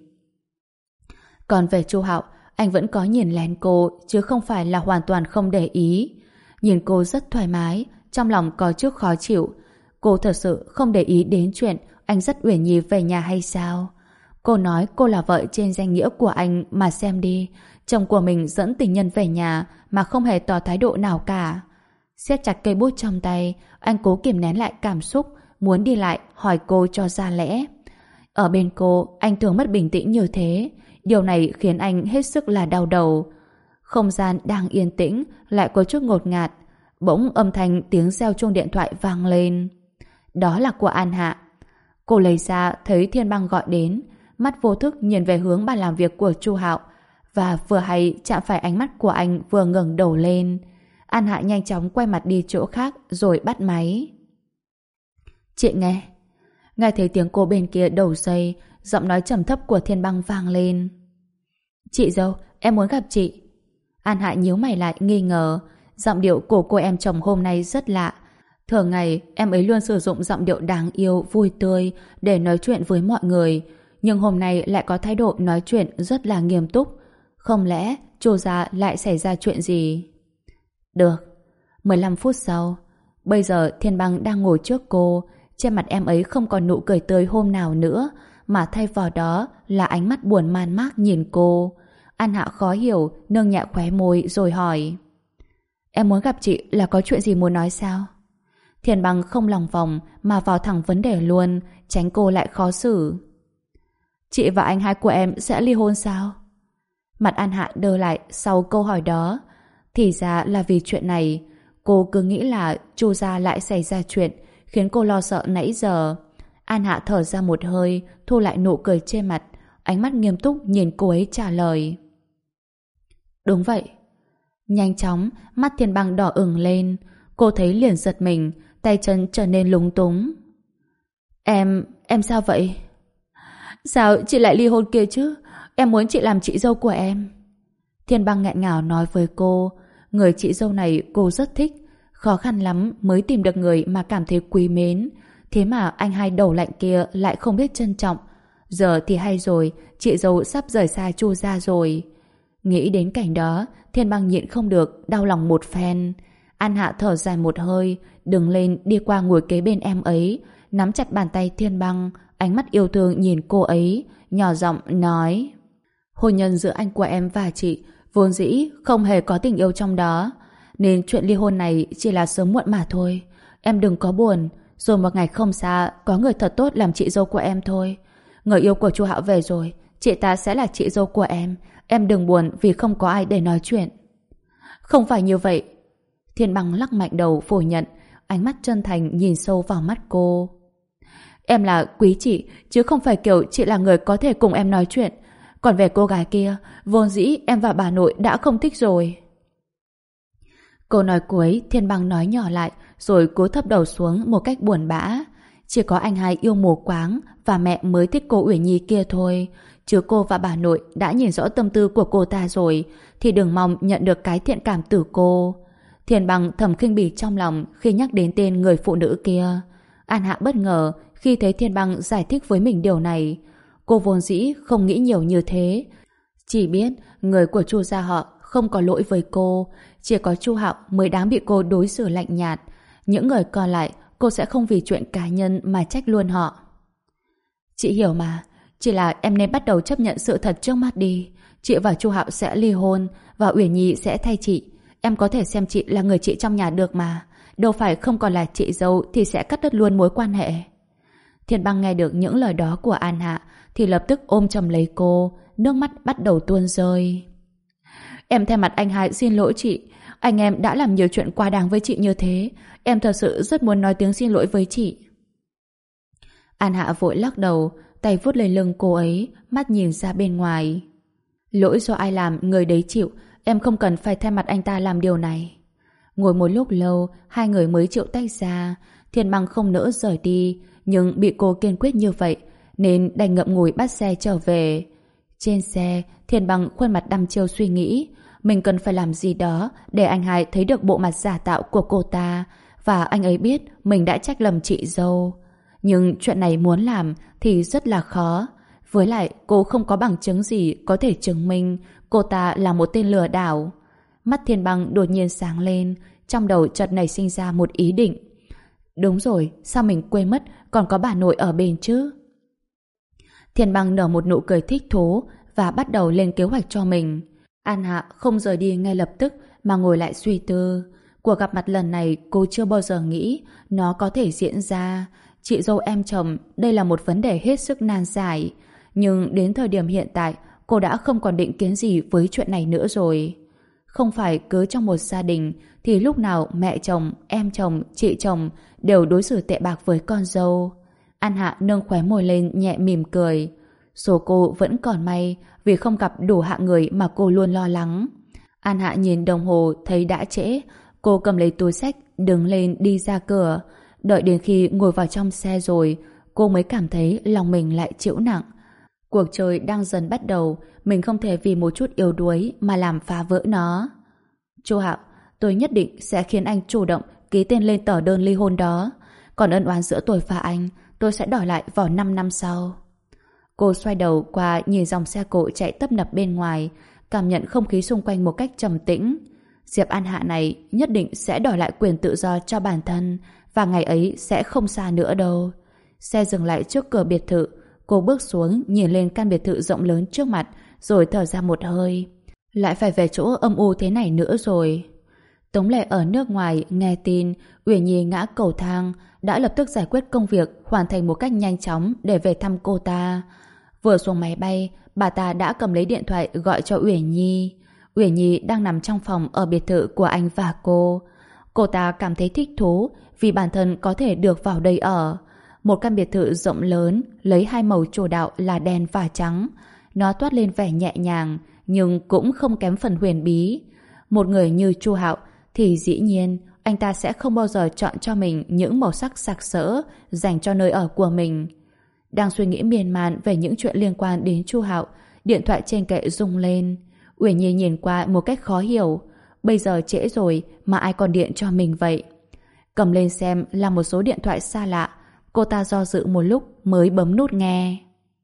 Còn về Chu Hạo, anh vẫn có nhìn lén cô, chứ không phải là hoàn toàn không để ý. Nhìn cô rất thoải mái, trong lòng có chút khó chịu. Cô thật sự không để ý đến chuyện anh dắt Uyển Nhi về nhà hay sao? Cô nói cô là vợ trên danh nghĩa của anh mà xem đi. Chồng của mình dẫn tình nhân về nhà mà không hề tỏ thái độ nào cả. Siết chặt cây bút trong tay, anh cố kiềm nén lại cảm xúc, muốn đi lại hỏi cô cho ra lẽ. Ở bên cô, anh thường mất bình tĩnh như thế. Điều này khiến anh hết sức là đau đầu. Không gian đang yên tĩnh, lại có chút ngột ngạt. Bỗng âm thanh tiếng reo chuông điện thoại vang lên. Đó là của An Hạ. Cô lấy ra thấy Thiên Băng gọi đến, mắt vô thức nhìn về hướng bàn làm việc của Chu Hạo, và vừa hay chạm phải ánh mắt của anh vừa ngẩng đầu lên. An Hạ nhanh chóng quay mặt đi chỗ khác rồi bắt máy. Chị nghe. Nghe thấy tiếng cô bên kia đầu dây, giọng nói trầm thấp của Thiên Băng vang lên. Chị dâu, em muốn gặp chị. An Hạ nhíu mày lại nghi ngờ. Giọng điệu của cô em chồng hôm nay rất lạ. Thường ngày em ấy luôn sử dụng giọng điệu đáng yêu, vui tươi để nói chuyện với mọi người, nhưng hôm nay lại có thái độ nói chuyện rất là nghiêm túc. Không lẽ Chu gia lại xảy ra chuyện gì? Được. 15 phút sau, bây giờ Thiên Băng đang ngồi trước cô. Trên mặt em ấy không còn nụ cười tươi hôm nào nữa, mà thay vào đó là ánh mắt buồn man mác nhìn cô. An Hạ khó hiểu, nâng nhẹ khóe môi rồi hỏi. Em muốn gặp chị là có chuyện gì muốn nói sao? Thiên Băng không lòng vòng mà vào thẳng vấn đề luôn, tránh cô lại khó xử. Chị và anh hai của em sẽ ly hôn sao? Mặt An Hạ đơ lại sau câu hỏi đó. Thì ra là vì chuyện này. Cô cứ nghĩ là Chu gia lại xảy ra chuyện, khiến cô lo sợ nãy giờ. An Hạ thở ra một hơi, thu lại nụ cười trên mặt, ánh mắt nghiêm túc nhìn cô ấy trả lời. Đúng vậy. Nhanh chóng, mắt Thiên Băng đỏ ửng lên. Cô thấy liền giật mình, tay chân trở nên lúng túng. Em sao vậy? Sao chị lại ly hôn kia chứ? Em muốn chị làm chị dâu của em. Thiên Băng nghẹn ngào nói với cô. Người chị dâu này cô rất thích. Khó khăn lắm mới tìm được người mà cảm thấy quý mến. Thế mà anh hai đầu lạnh kia lại không biết trân trọng. Giờ thì hay rồi, chị dâu sắp rời xa Chu gia rồi. Nghĩ đến cảnh đó, Thiên Băng nhịn không được, đau lòng một phen. An Hạ thở dài một hơi, đứng lên đi qua ngồi kế bên em ấy, nắm chặt bàn tay Thiên Băng, ánh mắt yêu thương nhìn cô ấy, nhỏ giọng nói: hôn nhân giữa anh của em và chị vốn dĩ không hề có tình yêu trong đó, nên chuyện ly hôn này chỉ là sớm muộn mà thôi. Em đừng có buồn, rồi một ngày không xa có người thật tốt làm chị dâu của em thôi. Người yêu của Chu Hạo về rồi, chị ta sẽ là chị dâu của em. Em đừng buồn vì không có ai để nói chuyện. Không phải như vậy. Thiên Băng lắc mạnh đầu phủ nhận, ánh mắt chân thành nhìn sâu vào mắt cô. Em là quý chị, chứ không phải kiểu chị là người có thể cùng em nói chuyện. Còn về cô gái kia, vốn dĩ em và bà nội đã không thích rồi. Câu nói cuối Thiên Băng nói nhỏ lại, rồi cúi thấp đầu xuống một cách buồn bã. Chỉ có anh hai yêu mù quáng và mẹ mới thích cô Uyển Nhi kia thôi. Chứ cô và bà nội đã nhìn rõ tâm tư của cô ta rồi, thì đừng mong nhận được cái thiện cảm từ cô. Thiên Băng thầm khinh bỉ trong lòng khi nhắc đến tên người phụ nữ kia. An Hạ bất ngờ khi thấy Thiên Băng giải thích với mình điều này. Cô vốn dĩ không nghĩ nhiều như thế, chỉ biết người của Chu gia họ không có lỗi với cô, chỉ có Chu Hạo mới đáng bị cô đối xử lạnh nhạt. Những người còn lại cô sẽ không vì chuyện cá nhân mà trách luôn họ. Chị hiểu mà, chỉ là em nên bắt đầu chấp nhận sự thật trước mắt đi. Chị và Chu Hạo sẽ ly hôn và Uyển Nhi sẽ thay chị. Em có thể xem chị là người chị trong nhà được mà. Đâu phải không còn là chị dâu thì sẽ cắt đứt luôn mối quan hệ. Thiên Băng nghe được những lời đó của An Hạ thì lập tức ôm chầm lấy cô, nước mắt bắt đầu tuôn rơi. Em thay mặt anh hai xin lỗi chị. Anh em đã làm nhiều chuyện quá đáng với chị như thế. Em thật sự rất muốn nói tiếng xin lỗi với chị. An Hạ vội lắc đầu, tay vuốt lên lưng cô ấy, mắt nhìn ra bên ngoài. Lỗi do ai làm người đấy chịu, em không cần phải thay mặt anh ta làm điều này. Ngồi một lúc lâu, hai người mới chịu tách ra. Thiên Băng không nỡ rời đi, nhưng bị cô kiên quyết như vậy nên đành ngậm ngùi bắt xe trở về. Trên xe, Thiên Băng khuôn mặt đăm chiêu suy nghĩ mình cần phải làm gì đó để anh hai thấy được bộ mặt giả tạo của cô ta, và anh ấy biết mình đã trách lầm chị dâu. Nhưng chuyện này muốn làm thì rất là khó. Với lại cô không có bằng chứng gì có thể chứng minh cô ta là một tên lừa đảo. Mắt Thiên Băng đột nhiên sáng lên, trong đầu chợt nảy sinh ra một ý định. Đúng rồi, sao mình quên mất còn có bà nội ở bên chứ? Thiên Băng nở một nụ cười thích thú và bắt đầu lên kế hoạch cho mình. An Hạ không rời đi ngay lập tức mà ngồi lại suy tư. Cuộc gặp mặt lần này cô chưa bao giờ nghĩ nó có thể diễn ra. Chị dâu em chồng, đây là một vấn đề hết sức nan giải. Nhưng đến thời điểm hiện tại, cô đã không còn định kiến gì với chuyện này nữa rồi. Không phải cứ trong một gia đình thì lúc nào mẹ chồng, em chồng, chị chồng đều đối xử tệ bạc với con dâu. An Hạ nâng khóe môi lên nhẹ mỉm cười. Số cô vẫn còn may vì không gặp đủ hạng người mà cô luôn lo lắng. An Hạ nhìn đồng hồ thấy đã trễ. Cô cầm lấy túi xách đứng lên đi ra cửa. Đợi đến khi ngồi vào trong xe rồi cô mới cảm thấy lòng mình lại chịu nặng. Cuộc chơi đang dần bắt đầu, mình không thể vì một chút yếu đuối mà làm phá vỡ nó. Chu Hạo, tôi nhất định sẽ khiến anh chủ động ký tên lên tờ đơn ly hôn đó. Còn ân oán giữa tôi và anh, tôi sẽ đòi lại vào 5 năm sau. Cô xoay đầu qua nhìn dòng xe cộ chạy tấp nập bên ngoài, cảm nhận không khí xung quanh một cách trầm tĩnh. Diệp An Hạ này nhất định sẽ đòi lại quyền tự do cho bản thân, và ngày ấy sẽ không xa nữa đâu. Xe dừng lại trước cửa biệt thự. Cô bước xuống nhìn lên căn biệt thự rộng lớn trước mặt rồi thở ra một hơi. Lại phải về chỗ âm u thế này nữa rồi. Tống Lệ ở nước ngoài nghe tin Uyển Nhi ngã cầu thang đã lập tức giải quyết công việc hoàn thành một cách nhanh chóng để về thăm cô ta. Vừa xuống máy bay, bà ta đã cầm lấy điện thoại gọi cho Uyển Nhi. Uyển Nhi đang nằm trong phòng ở biệt thự của anh và cô. Cô ta cảm thấy thích thú vì bản thân có thể được vào đây ở. Một căn biệt thự rộng lớn lấy hai màu chủ đạo là đen và trắng. Nó toát lên vẻ nhẹ nhàng nhưng cũng không kém phần huyền bí. Một người như Chu Hạo thì dĩ nhiên anh ta sẽ không bao giờ chọn cho mình những màu sắc sặc sỡ dành cho nơi ở của mình. Đang suy nghĩ miên man về những chuyện liên quan đến Chu Hạo, điện thoại trên kệ rung lên. Uyển Nhi nhìn qua một cách khó hiểu. Bây giờ trễ rồi mà ai còn điện cho mình vậy? Cầm lên xem là một số điện thoại xa lạ. Cô ta do dự một lúc mới bấm nút nghe.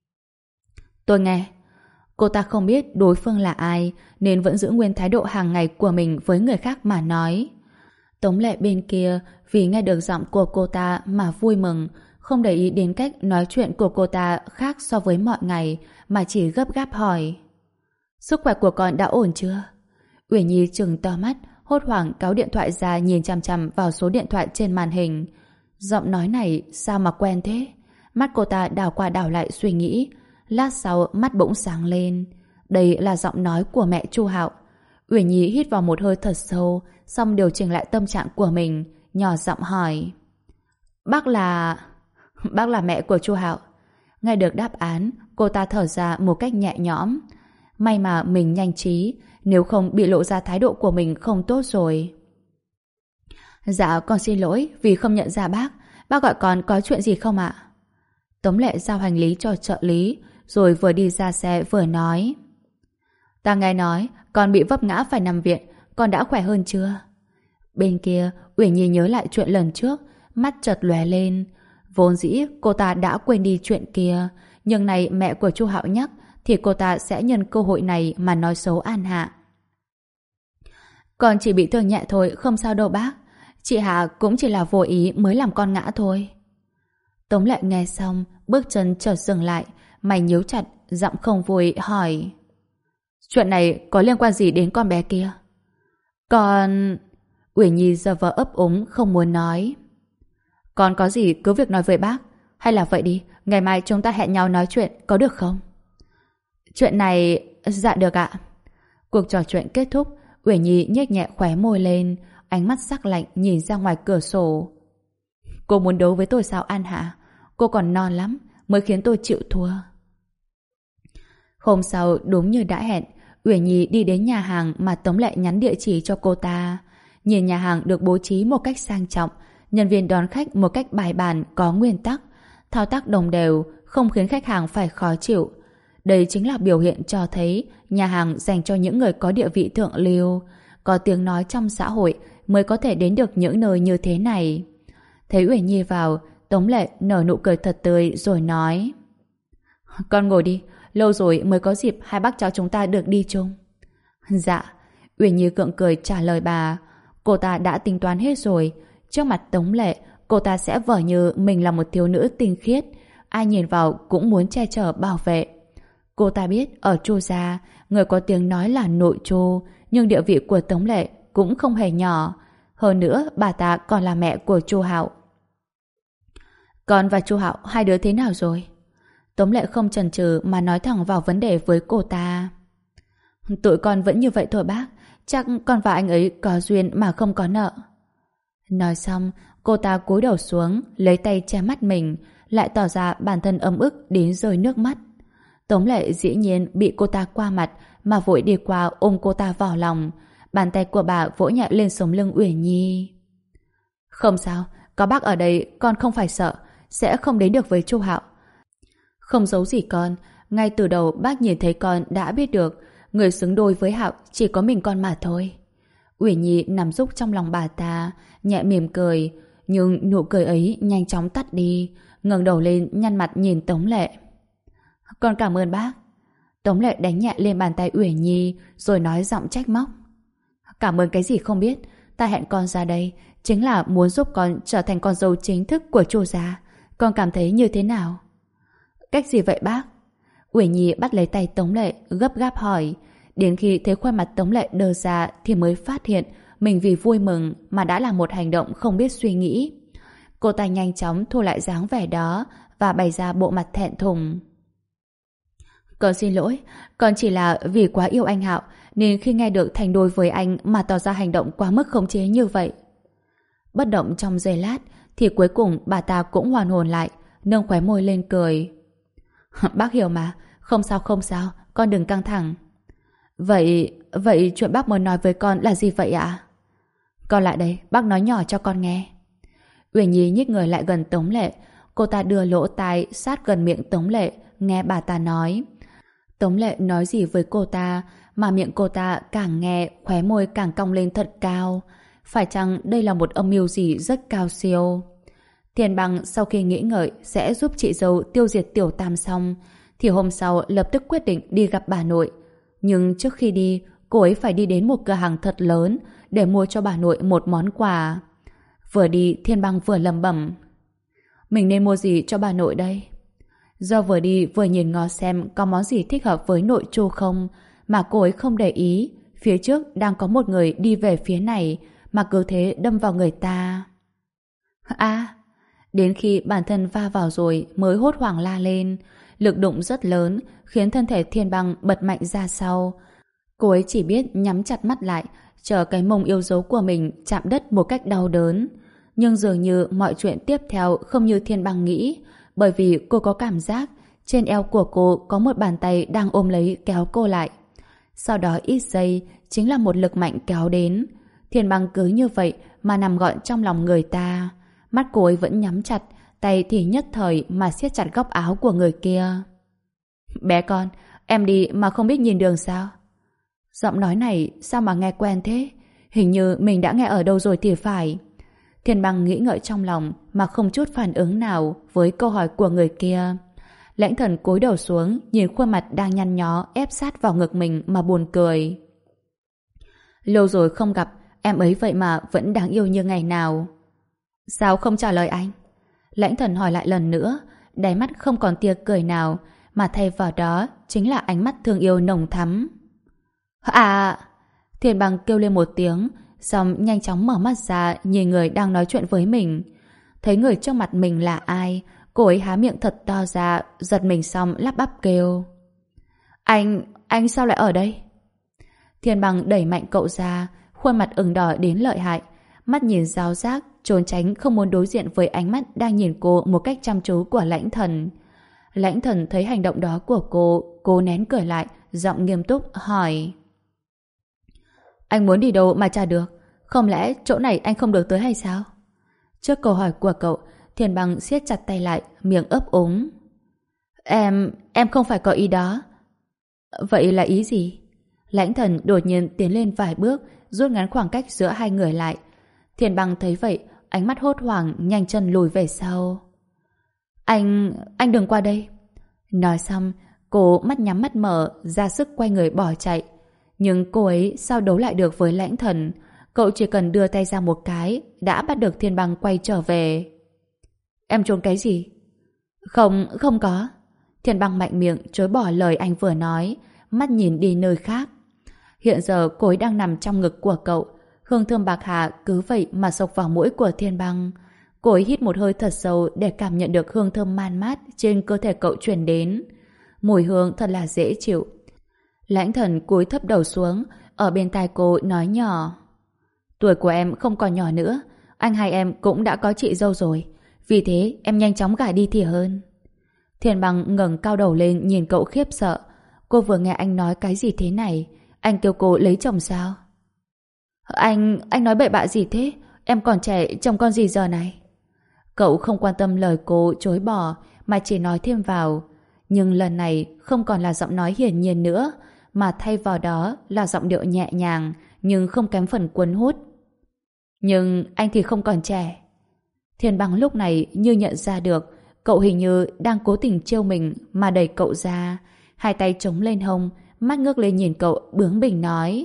Tôi nghe. Cô ta không biết đối phương là ai nên vẫn giữ nguyên thái độ hàng ngày của mình với người khác mà nói. Tống Lệ bên kia vì nghe được giọng của cô ta mà vui mừng, không để ý đến cách nói chuyện của cô ta khác so với mọi ngày mà chỉ gấp gáp hỏi. Sức khỏe của con đã ổn chưa? Uyển Nhi trừng to mắt, hốt hoảng cáu điện thoại ra nhìn chằm chằm vào số điện thoại trên màn hình. Giọng nói này sao mà quen thế? Mắt cô ta đảo qua đảo lại suy nghĩ. Lát sau mắt bỗng sáng lên. Đây là giọng nói của mẹ Chu Hạo. Uyển Nhi hít vào một hơi thật sâu, xong điều chỉnh lại tâm trạng của mình, nhỏ giọng hỏi. Bác là mẹ của Chu Hạo. Nghe được đáp án, cô ta thở ra một cách nhẹ nhõm. May mà mình nhanh trí, nếu không bị lộ ra thái độ của mình không tốt rồi. Dạ con xin lỗi vì không nhận ra bác. Bác gọi con có chuyện gì không ạ? Tống Lệ giao hành lý cho trợ lý, rồi vừa đi ra xe vừa nói. Ta nghe nói con bị vấp ngã phải nằm viện, con đã khỏe hơn chưa? Bên kia, Uyển Nhi nhớ lại chuyện lần trước, mắt chợt lóe lên. Vốn dĩ cô ta đã quên đi chuyện kia, nhưng này mẹ của Chu Hạo nhắc thì cô ta sẽ nhân cơ hội này mà nói xấu An Hạ. Con chỉ bị thương nhẹ thôi, không sao đâu bác. Chị Hạ cũng chỉ là vô ý mới làm con ngã thôi. Tống Lệ nghe xong, bước chân chợt dừng lại, mày nhíu chặt, giọng không vui hỏi. Chuyện này có liên quan gì đến con bé kia? Con... Uyển Nhi giờ vờ ấp úng không muốn nói. Con có gì cứ việc nói với bác. Hay là vậy đi, ngày mai chúng ta hẹn nhau nói chuyện, có được không? Chuyện này... Dạ được ạ. Cuộc trò chuyện kết thúc, Uyển Nhi nhếch nhẹ khóe môi lên, ánh mắt sắc lạnh nhìn ra ngoài cửa sổ. Cô muốn đấu với tôi sao An Hạ? Cô còn non lắm mới khiến tôi chịu thua. Hôm sau đúng như đã hẹn, Uyển Nhi đi đến nhà hàng mà Tống Lệ nhắn địa chỉ cho cô ta. Nhìn nhà hàng được bố trí một cách sang trọng, nhân viên đón khách một cách bài bản có nguyên tắc, thao tác đồng đều, không khiến khách hàng phải khó chịu. Đây chính là biểu hiện cho thấy nhà hàng dành cho những người có địa vị thượng lưu, có tiếng nói trong xã hội mới có thể đến được những nơi như thế này. Thấy Uyển Nhi vào, Tống Lệ nở nụ cười thật tươi rồi nói. Con ngồi đi, lâu rồi mới có dịp hai bác cháu chúng ta được đi chung. Dạ, Uyển Nhi gượng cười trả lời bà. Cô ta đã tính toán hết rồi. Trước mặt Tống Lệ, cô ta sẽ vờ như mình là một thiếu nữ tinh khiết, ai nhìn vào cũng muốn che chở bảo vệ. Cô ta biết ở Chu gia, người có tiếng nói là nội Chu, nhưng địa vị của Tống Lệ cũng không hề nhỏ. Hơn nữa, bà ta còn là mẹ của Chu Hạo. Con và Chu Hạo hai đứa thế nào rồi? Tống Lệ không chần chừ mà nói thẳng vào vấn đề với cô ta. Tụi con vẫn như vậy thôi bác, chắc con và anh ấy có duyên mà không có nợ. Nói xong, cô ta cúi đầu xuống, lấy tay che mắt mình, lại tỏ ra bản thân ấm ức đến rơi nước mắt. Tống Lệ dĩ nhiên bị cô ta qua mặt mà vội đi qua ôm cô ta vào lòng. Bàn tay của bà vỗ nhẹ lên sống lưng Uyển Nhi. Không sao, có bác ở đây con không phải sợ, sẽ không đến được với Chu Hạo. Không giấu gì con, ngay từ đầu bác nhìn thấy con đã biết được người xứng đôi với Hạo chỉ có mình con mà thôi. Uyển Nhi nằm rúc trong lòng bà ta, nhẹ mỉm cười, nhưng nụ cười ấy nhanh chóng tắt đi, ngẩng đầu lên nhăn mặt nhìn Tống Lệ. Con cảm ơn bác. Tống Lệ đánh nhẹ lên bàn tay Uyển Nhi rồi nói giọng trách móc. Cảm ơn cái gì không biết, ta hẹn con ra đây chính là muốn giúp con trở thành con dâu chính thức của Chu gia. Con cảm thấy như thế nào? Cách gì vậy bác? Uyển Nhi bắt lấy tay Tống Lệ gấp gáp hỏi. Đến khi thấy khuôn mặt Tống Lệ đờ ra thì mới phát hiện mình vì vui mừng mà đã làm một hành động không biết suy nghĩ. Cô ta nhanh chóng thu lại dáng vẻ đó và bày ra bộ mặt thẹn thùng. Con xin lỗi, con chỉ là vì quá yêu anh Hạo nên khi nghe được thành đôi với anh mà tỏ ra hành động quá mức khống chế như vậy. Bất động trong giây lát thì cuối cùng bà ta cũng hoàn hồn lại, nâng khóe môi lên cười. Bác hiểu mà, không sao không sao, con đừng căng thẳng. Vậy chuyện bác muốn nói với con là gì vậy ạ? Con lại đây, bác nói nhỏ cho con nghe. Uyển Nhi nhích người lại gần Tống Lệ, cô ta đưa lỗ tai sát gần miệng Tống Lệ, nghe bà ta nói. Tống Lệ nói gì với cô ta mà miệng cô ta càng nghe khóe môi càng cong lên thật cao. Phải chăng đây là một âm mưu gì rất cao siêu? Thiên Bằng sau khi nghĩ ngợi sẽ giúp chị dâu tiêu diệt Tiểu Tam xong thì hôm sau lập tức quyết định đi gặp bà nội. Nhưng trước khi đi, cô ấy phải đi đến một cửa hàng thật lớn để mua cho bà nội một món quà. Vừa đi, Thiên Bằng vừa lẩm bẩm. Mình nên mua gì cho bà nội đây? Do vừa đi vừa nhìn ngó xem có món gì thích hợp với nội Chu không mà cô ấy không để ý. Phía trước đang có một người đi về phía này mà cứ thế đâm vào người ta. Đến khi bản thân va vào rồi mới hốt hoảng la lên. Lực đụng rất lớn khiến thân thể Thiên Băng bật mạnh ra sau. Cô ấy chỉ biết nhắm chặt mắt lại chờ cái mông yêu dấu của mình chạm đất một cách đau đớn. Nhưng dường như mọi chuyện tiếp theo không như Thiên Băng nghĩ, bởi vì cô có cảm giác trên eo của cô có một bàn tay đang ôm lấy kéo cô lại. Sau đó ít giây chính là một lực mạnh kéo đến. Thiên Băng cứ như vậy mà nằm gọn trong lòng người ta. Mắt cô ấy vẫn nhắm chặt, tay thì nhất thời mà siết chặt góc áo của người kia. Bé con, em đi mà không biết nhìn đường sao? Giọng nói này sao mà nghe quen thế? Hình như mình đã nghe ở đâu rồi thì phải. Thiên Băng nghĩ ngợi trong lòng mà không chút phản ứng nào với câu hỏi của người kia. Lãnh Thần cúi đầu xuống nhìn khuôn mặt đang nhăn nhó ép sát vào ngực mình mà buồn cười. Lâu rồi không gặp, em ấy vậy mà vẫn đáng yêu như ngày nào. Sao không trả lời anh? Lãnh Thần hỏi lại lần nữa, đáy mắt không còn tia cười nào mà thay vào đó chính là ánh mắt thương yêu nồng thắm. Thiên Băng kêu lên một tiếng, xong nhanh chóng mở mắt ra nhìn người đang nói chuyện với mình. Thấy người trước mặt mình là ai, cô ấy há miệng thật to ra, giật mình xong lắp bắp kêu. Anh sao lại ở đây? Thiên Băng đẩy mạnh cậu ra, khuôn mặt ửng đỏ đến lợi hại, mắt nhìn ráo rác, trốn tránh không muốn đối diện với ánh mắt đang nhìn cô một cách chăm chú của Lãnh Thần. Lãnh Thần thấy hành động đó của cô nén cười lại, giọng nghiêm túc hỏi. Anh muốn đi đâu mà chả được? Không lẽ chỗ này anh không được tới hay sao? Trước câu hỏi của cậu, Thiên Băng siết chặt tay lại, miệng ấp úng. Em không phải có ý đó. Vậy là ý gì? Lãnh Thần đột nhiên tiến lên vài bước, rút ngắn khoảng cách giữa hai người lại. Thiên Băng thấy vậy, ánh mắt hốt hoảng, nhanh chân lùi về sau. Anh đừng qua đây. Nói xong, cô mắt nhắm mắt mở, ra sức quay người bỏ chạy. Nhưng cô ấy sao đấu lại được với Lãnh Thần? Cậu chỉ cần đưa tay ra một cái đã bắt được Thiên Băng quay trở về. Em trốn cái gì? Không, không có. Thiên Băng mạnh miệng chối bỏ lời anh vừa nói, mắt nhìn đi nơi khác. Hiện giờ cô ấy đang nằm trong ngực của cậu. Hương thơm bạc hà cứ vậy mà xộc vào mũi của Thiên Băng. Cô ấy hít một hơi thật sâu để cảm nhận được hương thơm man mát trên cơ thể cậu truyền đến. Mùi hương thật là dễ chịu. Lãnh Thần cúi thấp đầu xuống, ở bên tai cô nói nhỏ. Tuổi của em không còn nhỏ nữa, anh hai em cũng đã có chị dâu rồi. Vì thế em nhanh chóng gả đi thì hơn. Thiên Băng ngẩng cao đầu lên nhìn cậu khiếp sợ. Cô vừa nghe anh nói cái gì thế này? Anh kêu cô lấy chồng sao? Anh nói bậy bạ gì thế? Em còn trẻ, chồng con gì giờ này? Cậu không quan tâm lời cô chối bỏ mà chỉ nói thêm vào. Nhưng lần này không còn là giọng nói hiển nhiên nữa, mà thay vào đó là giọng điệu nhẹ nhàng nhưng không kém phần cuốn hút. Nhưng anh thì không còn trẻ. Thiên Băng lúc này như nhận ra được cậu hình như đang cố tình trêu mình mà đẩy cậu ra, hai tay chống lên hông, mắt ngước lên nhìn cậu bướng bỉnh nói.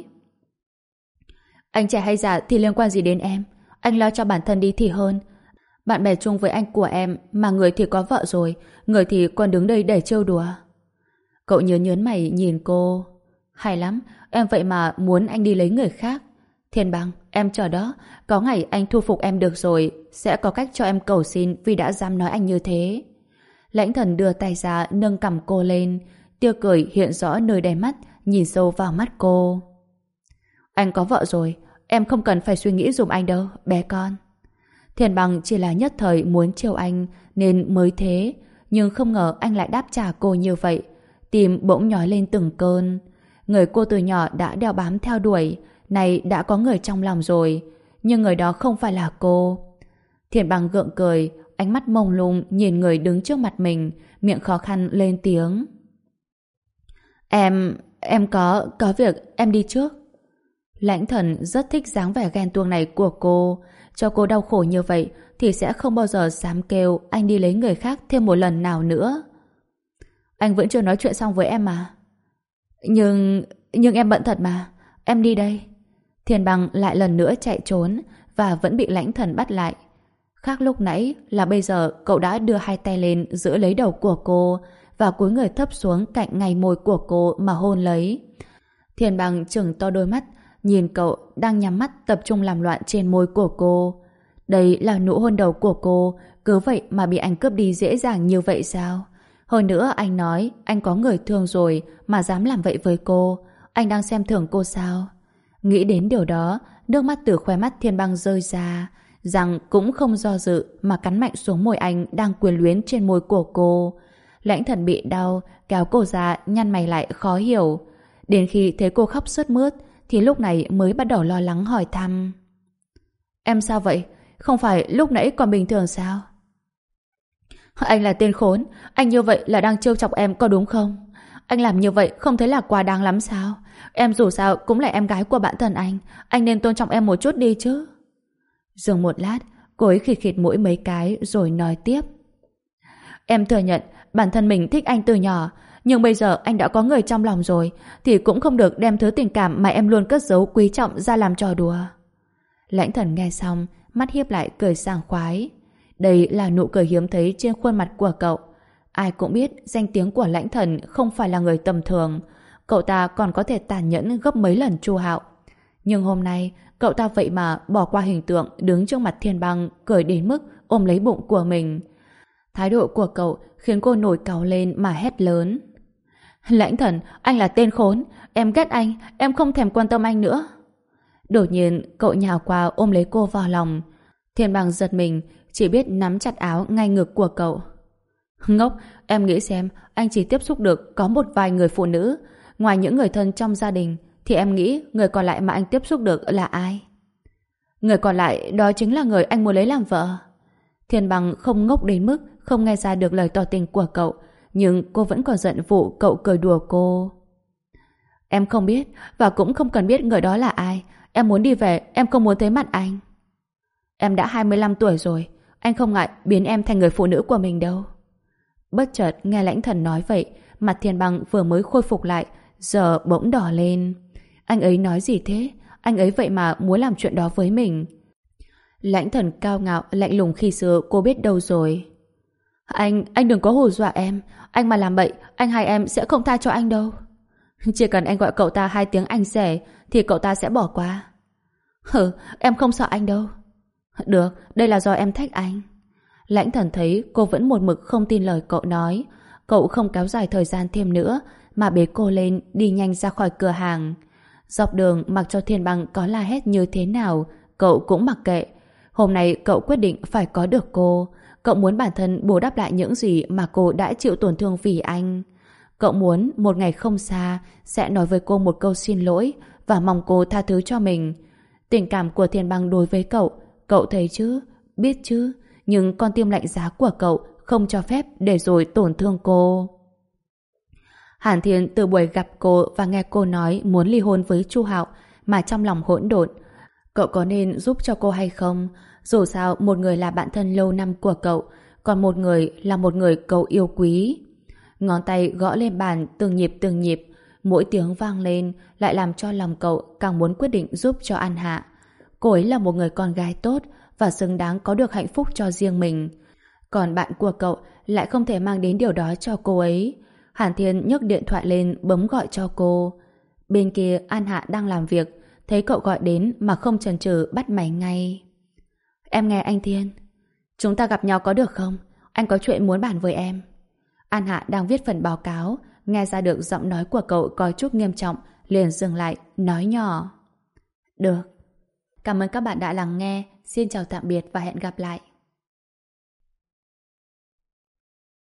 Anh trẻ hay già thì liên quan gì đến em? Anh lo cho bản thân đi thì hơn. Bạn bè chung với anh của em mà người thì có vợ rồi, người thì còn đứng đây để trêu đùa. Cậu nhớn mày nhìn cô. Hay lắm, em vậy mà muốn anh đi lấy người khác. Thiên Băng, em chờ đó, có ngày anh thu phục em được rồi, sẽ có cách cho em cầu xin vì đã dám nói anh như thế. Lãnh Thần đưa tay ra nâng cằm cô lên, tia cười hiện rõ nơi đáy mắt, nhìn sâu vào mắt cô. Anh có vợ rồi, em không cần phải suy nghĩ giùm anh đâu, bé con. Thiên Băng chỉ là nhất thời muốn chiều anh nên mới thế, nhưng không ngờ anh lại đáp trả cô như vậy. Tim bỗng nhói lên từng cơn. Người cô từ nhỏ đã đeo bám theo đuổi, này đã có người trong lòng rồi, nhưng người đó không phải là cô. Thiên Băng gượng cười, ánh mắt mông lung nhìn người đứng trước mặt mình, miệng khó khăn lên tiếng. Em có việc, em đi trước. Lãnh Thần rất thích dáng vẻ ghen tuông này của cô. Cho cô đau khổ như vậy thì sẽ không bao giờ dám kêu anh đi lấy người khác thêm một lần nào nữa. Anh vẫn chưa nói chuyện xong với em mà. Nhưng em bận thật mà. Em đi đây. Thiên Băng lại lần nữa chạy trốn và vẫn bị Lãnh Thần bắt lại. Khác lúc nãy là bây giờ cậu đã đưa hai tay lên giữ lấy đầu của cô và cúi người thấp xuống cạnh ngay môi của cô mà hôn lấy. Thiên Băng trừng to đôi mắt nhìn cậu đang nhắm mắt tập trung làm loạn trên môi của cô. Đây là nụ hôn đầu của cô, cứ vậy mà bị anh cướp đi dễ dàng như vậy sao? Hơn nữa anh nói anh có người thương rồi mà dám làm vậy với cô. Anh đang xem thường cô sao? Nghĩ đến điều đó, nước mắt từ khóe mắt Thiên Băng rơi ra, rằng cũng không do dự mà cắn mạnh xuống môi anh đang quyến luyến trên môi của cô. Lãnh Thần bị đau, kéo cô ra nhăn mày lại khó hiểu. Đến khi thấy cô khóc sướt mướt thì lúc này mới bắt đầu lo lắng hỏi thăm. Em sao vậy? Không phải lúc nãy còn bình thường sao? Anh là tên khốn, anh như vậy là đang trêu chọc em có đúng không? Anh làm như vậy không thấy là quá đáng lắm sao? Em dù sao cũng là em gái của bạn thân anh nên tôn trọng em một chút đi chứ. Dừng một lát, cô ấy khịt khịt mũi mấy cái rồi nói tiếp. Em thừa nhận bản thân mình thích anh từ nhỏ, nhưng bây giờ anh đã có người trong lòng rồi thì cũng không được đem thứ tình cảm mà em luôn cất giấu quý trọng ra làm trò đùa. Lãnh Thần nghe xong, mắt hiếp lại cười sảng khoái. Đây là nụ cười hiếm thấy trên khuôn mặt của cậu. Ai cũng biết danh tiếng của Lãnh Thần không phải là người tầm thường. Cậu ta còn có thể tàn nhẫn gấp mấy lần Chu Hạo. Nhưng hôm nay cậu ta vậy mà bỏ qua hình tượng đứng trước mặt Thiên Băng, cười đến mức ôm lấy bụng của mình. Thái độ của cậu khiến cô nổi cáu lên mà hét lớn. Lãnh Thần, anh là tên khốn, em ghét anh, em không thèm quan tâm anh nữa. Đột nhiên cậu nhào qua ôm lấy cô vào lòng. Thiên Băng giật mình, chỉ biết nắm chặt áo ngay ngực của cậu. Ngốc, em nghĩ xem, anh chỉ tiếp xúc được có một vài người phụ nữ, ngoài những người thân trong gia đình, thì em nghĩ người còn lại mà anh tiếp xúc được là ai? Người còn lại đó chính là người anh muốn lấy làm vợ. Thiên Băng không ngốc đến mức không nghe ra được lời tỏ tình của cậu, nhưng cô vẫn còn giận vụ cậu cười đùa cô. Em không biết và cũng không cần biết người đó là ai. Em muốn đi về, em không muốn thấy mặt anh. Em đã 25 tuổi rồi, anh không ngại biến em thành người phụ nữ của mình đâu. Bất chợt nghe Lãnh Thần nói vậy, mặt Thiên Băng vừa mới khôi phục lại giờ bỗng đỏ lên. Anh ấy nói gì thế? Anh ấy vậy mà muốn làm chuyện đó với mình. Lãnh Thần cao ngạo lạnh lùng khi xưa cô biết đâu rồi. Anh đừng có hù dọa em. Anh mà làm bậy, anh hai em sẽ không tha cho anh đâu. Chỉ cần anh gọi cậu ta 2 tiếng anh rể thì cậu ta sẽ bỏ qua. Hừ, em không sợ anh đâu. Được, đây là do em thách anh. Lãnh Thần thấy cô vẫn một mực không tin lời cậu nói. Cậu không kéo dài thời gian thêm nữa mà bế cô lên đi nhanh ra khỏi cửa hàng. Dọc đường mặc cho Thiên Băng có la hét như thế nào, cậu cũng mặc kệ. Hôm nay cậu quyết định phải có được cô. Cậu muốn bản thân bù đắp lại những gì mà cô đã chịu tổn thương vì anh. Cậu muốn một ngày không xa sẽ nói với cô một câu xin lỗi và mong cô tha thứ cho mình. Tình cảm của Thiên Băng đối với cậu thấy chứ, biết chứ, nhưng con tim lạnh giá của cậu không cho phép để rồi tổn thương cô. Hàn Thiên từ buổi gặp cô và nghe cô nói muốn ly hôn với Chu Hạo mà trong lòng hỗn độn. Cậu có nên giúp cho cô hay không? Dù sao một người là bạn thân lâu năm của cậu, còn một người là một người cậu yêu quý. Ngón tay gõ lên bàn từng nhịp, mỗi tiếng vang lên lại làm cho lòng cậu càng muốn quyết định giúp cho An Hạ. Cô ấy là một người con gái tốt và xứng đáng có được hạnh phúc cho riêng mình. Còn bạn của cậu lại không thể mang đến điều đó cho cô ấy. Hàn Thiên nhấc điện thoại lên bấm gọi cho cô. Bên kia An Hạ đang làm việc, thấy cậu gọi đến mà không chần chừ bắt máy ngay. Em nghe anh Thiên. Chúng ta gặp nhau có được không? Anh có chuyện muốn bàn với em. An Hạ đang viết phần báo cáo, nghe ra được giọng nói của cậu có chút nghiêm trọng, liền dừng lại, nói nhỏ. Được. Cảm ơn các bạn đã lắng nghe. Xin chào tạm biệt và hẹn gặp lại.